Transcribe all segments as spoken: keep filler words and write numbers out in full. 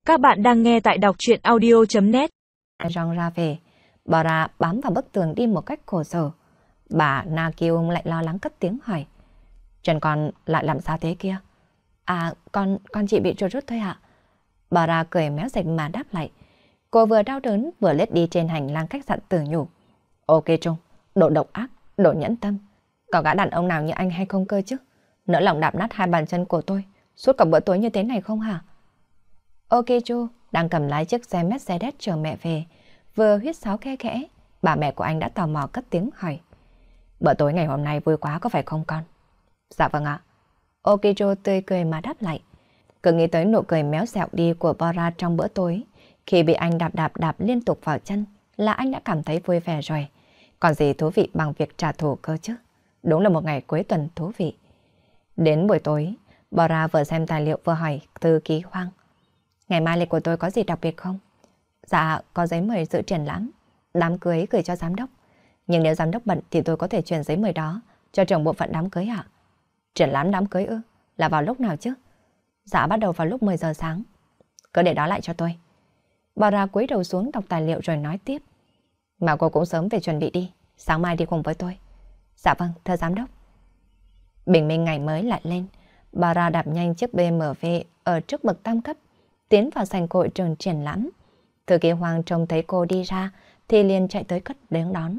Các bạn đang nghe tại đọc truyện audio.net. Rong ra về, Bora bám vào bức tường đi một cách khổ sở. Bà Na Kiêu lại lo lắng cất tiếng hỏi. Trần con lại làm sao thế kia? À, con con chỉ bị chuột rút thôi ạ. Bora cười méo sạch mà đáp lại. Cô vừa đau đớn vừa lết đi trên hành lang khách sạn tự nhủ. Ok Trung, độ độc ác, độ nhẫn tâm. Có gã đàn ông nào như anh hay không cơ chứ? Nỡ lòng đạp nát hai bàn chân của tôi suốt cả bữa tối như thế này không hả? Ok Chu đang cầm lái chiếc xe Mercedes chờ mẹ về, vừa huýt sáo khe khẽ, bà mẹ của anh đã tò mò cất tiếng hỏi. Bữa tối ngày hôm nay vui quá có phải không con? Dạ vâng ạ. Ok Chu tươi cười mà đáp lại. Cứ nghĩ tới nụ cười méo xẹo đi của Bora trong bữa tối, khi bị anh đạp đạp đạp liên tục vào chân là anh đã cảm thấy vui vẻ rồi. Còn gì thú vị bằng việc trả thù cơ chứ? Đúng là một ngày cuối tuần thú vị. Đến buổi tối, Bora vừa xem tài liệu vừa hỏi thư ký Hoang. Ngày mai lịch của tôi có gì đặc biệt không? Dạ, có giấy mời dự triển lãm, đám cưới gửi cho giám đốc. Nhưng nếu giám đốc bận thì tôi có thể chuyển giấy mời đó cho trưởng bộ phận đám cưới ạ. Triển lãm đám cưới ư? Là vào lúc nào chứ? Dạ, bắt đầu vào lúc mười giờ sáng. Cứ để đó lại cho tôi. Bora cúi đầu xuống đọc tài liệu rồi nói tiếp. Mà cô cũng sớm về chuẩn bị đi, sáng mai đi cùng với tôi. Dạ vâng, thưa giám đốc. Bình minh ngày mới lại lên, Bora đạp nhanh chiếc bê em vê ở trước bậc tam cấp, tiến vào sảnh hội trường triển lãm. Thư ký Hoàng trông thấy cô đi ra thì liền chạy tới cất đứng đón.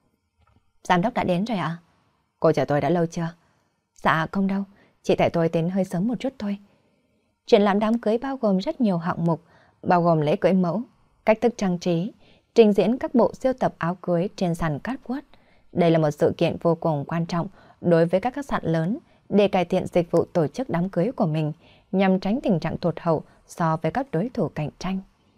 Giám đốc đã đến rồi ạ? À? Cô chờ tôi đã lâu chưa? Dạ không đâu, chỉ tại tôi đến hơi sớm một chút thôi. Triển lãm đám cưới bao gồm rất nhiều hạng mục, bao gồm lễ cưới mẫu, cách thức trang trí, trình diễn các bộ sưu tập áo cưới trên sàn catwalk. Đây là một sự kiện vô cùng quan trọng đối với các khách sạn lớn để cải thiện dịch vụ tổ chức đám cưới của mình, nhằm tránh tình trạng tụt hậu so với các đối thủ cạnh tranh.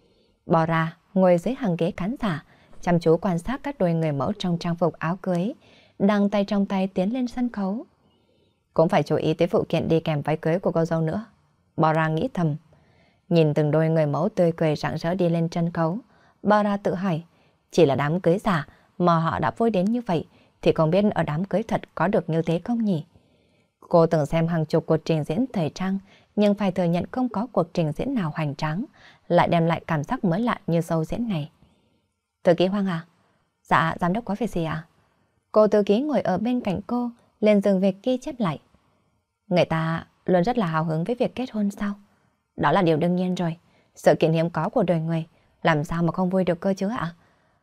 Bora ngồi dưới hàng ghế khán giả, chăm chú quan sát các đôi người mẫu trong trang phục áo cưới, đang tay trong tay tiến lên sân khấu. Cũng phải chú ý tới phụ kiện đi kèm váy cưới của cô dâu nữa. Bora nghĩ thầm. Nhìn từng đôi người mẫu tươi cười rạng rỡ đi lên sân khấu, Bora tự hỏi, chỉ là đám cưới giả mà họ đã vui đến như vậy, thì không biết ở đám cưới thật có được như thế không nhỉ? Cô từng xem hàng chục cuộc trình diễn thời trang, nhưng phải thừa nhận không có cuộc trình diễn nào hoành tráng, lại đem lại cảm giác mới lạ như show diễn này. Thư ký Hoàng à? Dạ, giám đốc có việc gì ạ? Cô thư ký ngồi ở bên cạnh cô, liền dừng việc ghi chép lại. Người ta luôn rất là hào hứng với việc kết hôn sao? Đó là điều đương nhiên rồi, sự kiện hiếm có của đời người, làm sao mà không vui được cơ chứ ạ?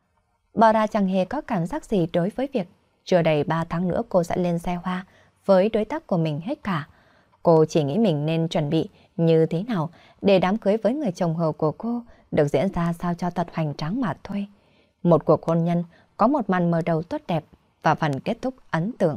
Bora chẳng hề có cảm giác gì đối với việc chưa đầy ba tháng nữa cô sẽ lên xe hoa với đối tác của mình hết cả. Cô chỉ nghĩ mình nên chuẩn bị như thế nào để đám cưới với người chồng hầu của cô được diễn ra sao cho thật hoành tráng mà thôi. Một cuộc hôn nhân có một màn mở đầu tốt đẹp và phần kết thúc ấn tượng.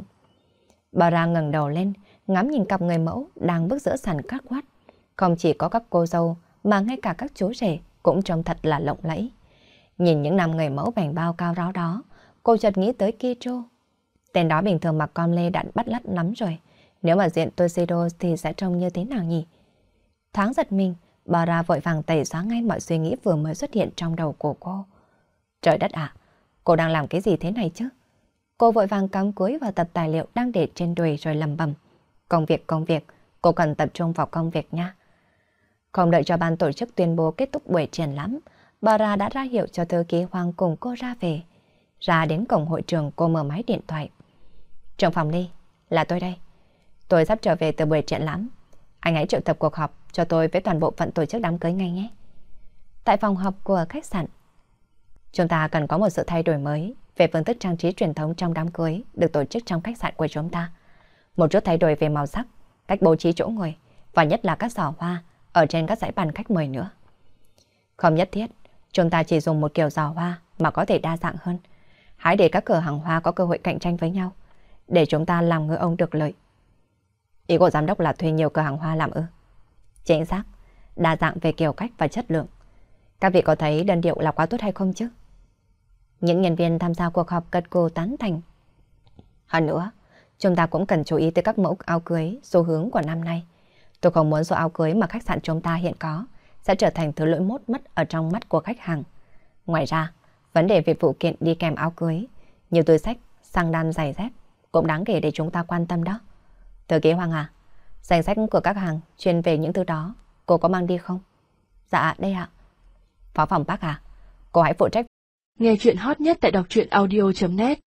Bora ngẩng đầu lên, ngắm nhìn cặp người mẫu đang bước giữa sàn catwalk. Không chỉ có các cô dâu mà ngay cả các chú rể cũng trông thật là lộng lẫy. Nhìn những nam người mẫu bảnh bao cao ráo đó, cô chợt nghĩ tới Kicho. Tên đó bình thường mặc com lê đã bắt lắt lắm rồi. Nếu mà diện Tuxedo thì sẽ trông như thế nào nhỉ? Thoáng giật mình, Bora vội vàng tẩy xóa ngay mọi suy nghĩ vừa mới xuất hiện trong đầu của cô. Trời đất ạ, cô đang làm cái gì thế này chứ? Cô vội vàng cắm cúi vào tập tài liệu đang để trên đùi rồi lẩm bẩm. Công việc, công việc, cô cần tập trung vào công việc nha. Không đợi cho ban tổ chức tuyên bố kết thúc buổi triển lãm, Bora đã ra hiệu cho thư ký Hoàng cùng cô ra về. Ra đến cổng hội trường, cô mở máy điện thoại. Trưởng phòng Ly, là tôi đây. Tôi sắp trở về từ buổi triển lãm. Anh hãy triệu tập cuộc họp cho tôi với toàn bộ phận tổ chức đám cưới ngay nhé. Tại phòng họp của khách sạn, chúng ta cần có một sự thay đổi mới về phương thức trang trí truyền thống trong đám cưới được tổ chức trong khách sạn của chúng ta. Một chút thay đổi về màu sắc, cách bố trí chỗ ngồi và nhất là các giỏ hoa ở trên các dãy bàn khách mời nữa. Không nhất thiết, chúng ta chỉ dùng một kiểu giỏ hoa mà có thể đa dạng hơn. Hãy để các cửa hàng hoa có cơ hội cạnh tranh với nhau, để chúng ta làm ngư ông được lợi. Ý của giám đốc là thuê nhiều cửa hàng hoa làm ư? Chính xác, đa dạng về kiểu cách và chất lượng. Các vị có thấy đơn điệu là quá tốt hay không chứ? Những nhân viên tham gia cuộc họp gật gù tán thành. Hơn nữa, chúng ta cũng cần chú ý tới các mẫu áo cưới xu hướng của năm nay. Tôi không muốn số áo cưới mà khách sạn chúng ta hiện có sẽ trở thành thứ lỗi mốt mất ở trong mắt của khách hàng. Ngoài ra, vấn đề về phụ kiện đi kèm áo cưới, như túi xách, xăng đan, giày dép cũng đáng kể để chúng ta quan tâm đó. Thư ký Hoàng à, danh sách của các hàng chuyên về những thứ đó cô có mang đi không? Dạ, đây ạ. Phó phòng bác à, cô hãy phụ trách. Nghe chuyện hot nhất tại đọc truyện audio chấm net